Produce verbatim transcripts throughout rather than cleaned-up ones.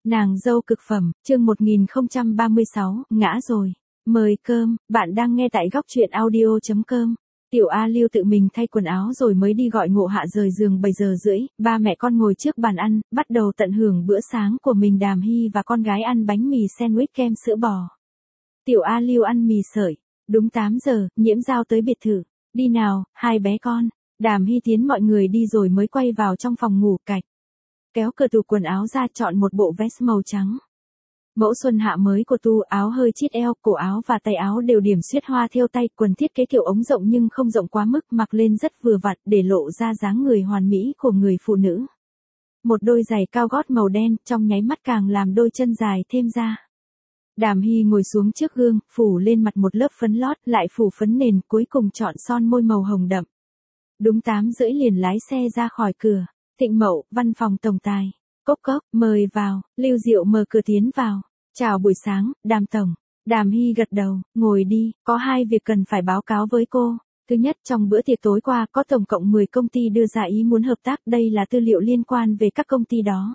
Nàng dâu cực phẩm, chương một nghìn không trăm ba mươi sáu, ngã rồi. Mời cơm, bạn đang nghe tại góc truyện audio chấm com. Tiểu A Lưu tự mình thay quần áo rồi mới đi gọi Ngộ Hạ rời giường bảy giờ rưỡi, ba mẹ con ngồi trước bàn ăn, bắt đầu tận hưởng bữa sáng của mình. Đàm Hy và con gái ăn bánh mì sandwich kem sữa bò. Tiểu A Lưu ăn mì sợi. Đúng tám giờ, Nhiễm Giao tới biệt thự. Đi nào, hai bé con. Đàm Hy tiến mọi người đi rồi mới quay vào trong phòng ngủ cạch. Kéo cửa tủ quần áo ra chọn một bộ vest màu trắng. Mẫu xuân hạ mới của tu, áo hơi chít eo, cổ áo và tay áo đều điểm xuyết hoa thêu tay, quần thiết kế kiểu ống rộng nhưng không rộng quá mức, mặc lên rất vừa vặn để lộ ra dáng người hoàn mỹ của người phụ nữ. Một đôi giày cao gót màu đen, trong nháy mắt càng làm đôi chân dài thêm ra. Đàm Hy ngồi xuống trước gương, phủ lên mặt một lớp phấn lót, lại phủ phấn nền, cuối cùng chọn son môi màu hồng đậm. Đúng tám rưỡi liền lái xe ra khỏi cửa. Thịnh Mậu, văn phòng tổng tài. Cốc cốc, mời vào. Lưu Diệu mở cửa tiến vào. Chào buổi sáng, Đàm tổng. Đàm Hy gật đầu, ngồi đi, có hai việc cần phải báo cáo với cô. Thứ nhất, trong bữa tiệc tối qua có tổng cộng mười công ty đưa ra ý muốn hợp tác, đây là tư liệu liên quan về các công ty đó.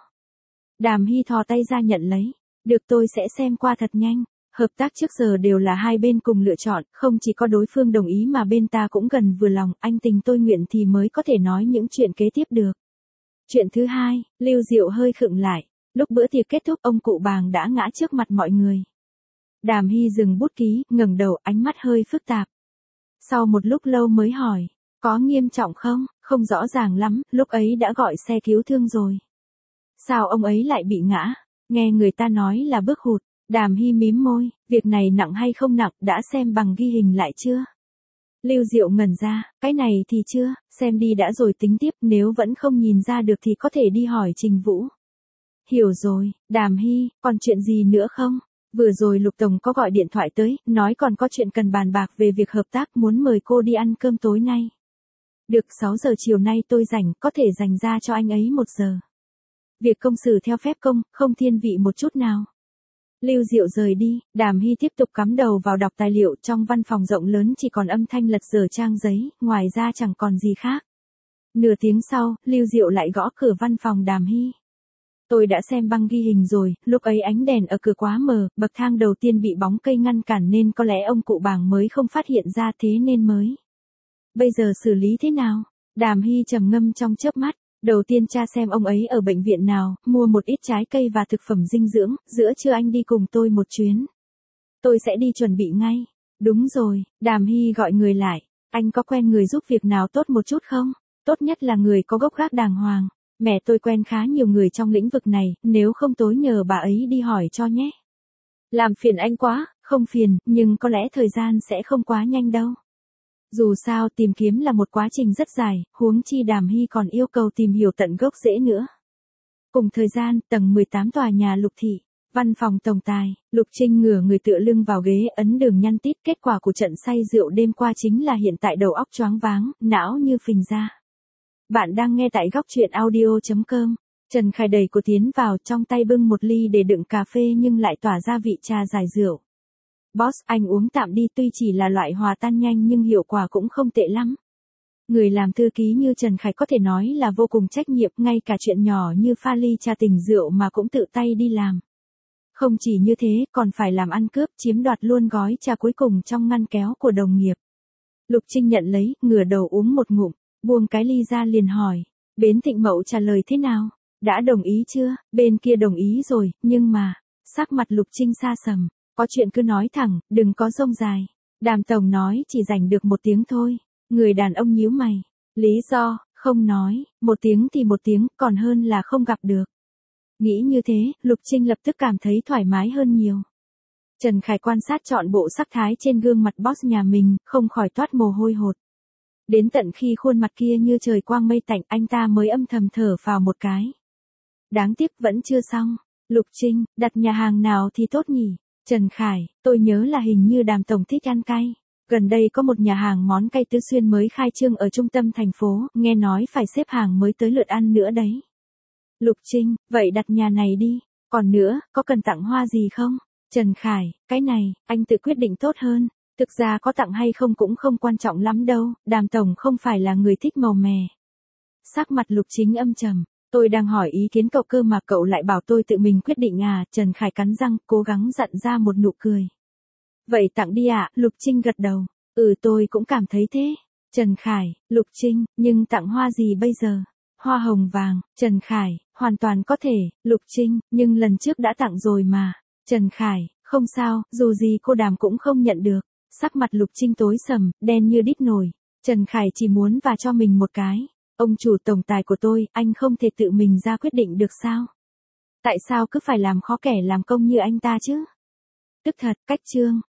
Đàm Hy thò tay ra nhận lấy. Được, tôi sẽ xem qua thật nhanh. Hợp tác trước giờ đều là hai bên cùng lựa chọn, không chỉ có đối phương đồng ý mà bên ta cũng gần vừa lòng, anh tình tôi nguyện thì mới có thể nói những chuyện kế tiếp được. Chuyện thứ hai, Lưu Diệu hơi khựng lại. Lúc bữa tiệc kết thúc, ông cụ Bàng đã ngã trước mặt mọi người. Đàm Hy dừng bút ký, ngẩng đầu, ánh mắt hơi phức tạp. Sau một lúc lâu mới hỏi, có nghiêm trọng không? Không rõ ràng lắm, lúc ấy đã gọi xe cứu thương rồi. Sao ông ấy lại bị ngã? Nghe người ta nói là bước hụt. Đàm Hy mím môi, việc này nặng hay không nặng, đã xem bằng ghi hình lại chưa? Lưu Diệu ngẩn ra, cái này thì chưa, xem đi đã rồi tính tiếp, nếu vẫn không nhìn ra được thì có thể đi hỏi Trình Vũ. Hiểu rồi, Đàm Hy, còn chuyện gì nữa không? Vừa rồi Lục Tổng có gọi điện thoại tới, nói còn có chuyện cần bàn bạc về việc hợp tác, muốn mời cô đi ăn cơm tối nay. Được, sáu giờ chiều nay tôi rảnh, có thể dành ra cho anh ấy một giờ. Việc công xử theo phép công, không thiên vị một chút nào. Lưu Diệu rời đi, Đàm Hy tiếp tục cắm đầu vào đọc tài liệu, trong văn phòng rộng lớn chỉ còn âm thanh lật dở trang giấy, ngoài ra chẳng còn gì khác. Nửa tiếng sau, Lưu Diệu lại gõ cửa văn phòng Đàm Hy. Tôi đã xem băng ghi hình rồi, lúc ấy ánh đèn ở cửa quá mờ, bậc thang đầu tiên bị bóng cây ngăn cản nên có lẽ ông cụ Bàng mới không phát hiện ra, thế nên mới. Bây giờ xử lý thế nào? Đàm Hy trầm ngâm trong chớp mắt. Đầu tiên tra xem ông ấy ở bệnh viện nào, mua một ít trái cây và thực phẩm dinh dưỡng, giữa trưa anh đi cùng tôi một chuyến. Tôi sẽ đi chuẩn bị ngay. Đúng rồi, Đàm Hy gọi người lại. Anh có quen người giúp việc nào tốt một chút không? Tốt nhất là người có gốc gác đàng hoàng. Mẹ tôi quen khá nhiều người trong lĩnh vực này, nếu không tối nhờ bà ấy đi hỏi cho nhé. Làm phiền anh quá, không phiền, nhưng có lẽ thời gian sẽ không quá nhanh đâu. Dù sao tìm kiếm là một quá trình rất dài, huống chi Đàm Hy còn yêu cầu tìm hiểu tận gốc rễ nữa. Cùng thời gian, tầng mười tám tòa nhà Lục Thị, văn phòng tổng tài, Lục Trinh ngửa người tựa lưng vào ghế, ấn đường nhăn tít. Kết quả của trận say rượu đêm qua chính là hiện tại đầu óc choáng váng, não như phình ra. Bạn đang nghe tại góc truyện audio chấm com. Trần Khải đẩy cô tiến vào, trong tay bưng một ly để đựng cà phê nhưng lại tỏa ra vị trà giải rượu. Boss, anh uống tạm đi, tuy chỉ là loại hòa tan nhanh nhưng hiệu quả cũng không tệ lắm. Người làm thư ký như Trần Khải có thể nói là vô cùng trách nhiệm, ngay cả chuyện nhỏ như pha ly trà tỉnh rượu mà cũng tự tay đi làm. Không chỉ như thế, còn phải làm ăn cướp, chiếm đoạt luôn gói trà cuối cùng trong ngăn kéo của đồng nghiệp. Lục Trinh nhận lấy, ngửa đầu uống một ngụm, buông cái ly ra liền hỏi. Bến Thịnh Mậu trả lời thế nào? Đã đồng ý chưa? Bên kia đồng ý rồi, nhưng mà, sắc mặt Lục Trinh xa sầm. Có chuyện cứ nói thẳng, đừng có rông dài. Đàm tổng nói chỉ dành được một tiếng thôi. Người đàn ông nhíu mày. Lý do, không nói, một tiếng thì một tiếng, còn hơn là không gặp được. Nghĩ như thế, Lục Trinh lập tức cảm thấy thoải mái hơn nhiều. Trần Khải quan sát trọn bộ sắc thái trên gương mặt boss nhà mình, không khỏi toát mồ hôi hột. Đến tận khi khuôn mặt kia như trời quang mây tạnh, anh ta mới âm thầm thở phào một cái. Đáng tiếc vẫn chưa xong. Lục Trinh, đặt nhà hàng nào thì tốt nhỉ? Trần Khải, tôi nhớ là hình như Đàm tổng thích ăn cay. Gần đây có một nhà hàng món cay Tứ Xuyên mới khai trương ở trung tâm thành phố, nghe nói phải xếp hàng mới tới lượt ăn nữa đấy. Lục Trinh, vậy đặt nhà này đi. Còn nữa, có cần tặng hoa gì không? Trần Khải, cái này, anh tự quyết định tốt hơn. Thực ra có tặng hay không cũng không quan trọng lắm đâu, Đàm tổng không phải là người thích màu mè. Sắc mặt Lục Chính âm trầm. Tôi đang hỏi ý kiến cậu cơ mà cậu lại bảo tôi tự mình quyết định à, Trần Khải cắn răng, cố gắng dặn ra một nụ cười. Vậy tặng đi ạ, Lục Trinh gật đầu. Ừ tôi cũng cảm thấy thế. Trần Khải, Lục Trinh, nhưng tặng hoa gì bây giờ? Hoa hồng vàng, Trần Khải, hoàn toàn có thể, Lục Trinh, nhưng lần trước đã tặng rồi mà. Trần Khải, không sao, dù gì cô Đàm cũng không nhận được. Sắc mặt Lục Trinh tối sầm, đen như đít nồi. Trần Khải chỉ muốn và cho mình một cái. Ông chủ tổng tài của tôi, anh không thể tự mình ra quyết định được sao? Tại sao cứ phải làm khó kẻ làm công như anh ta chứ? Tức thật, cách chương.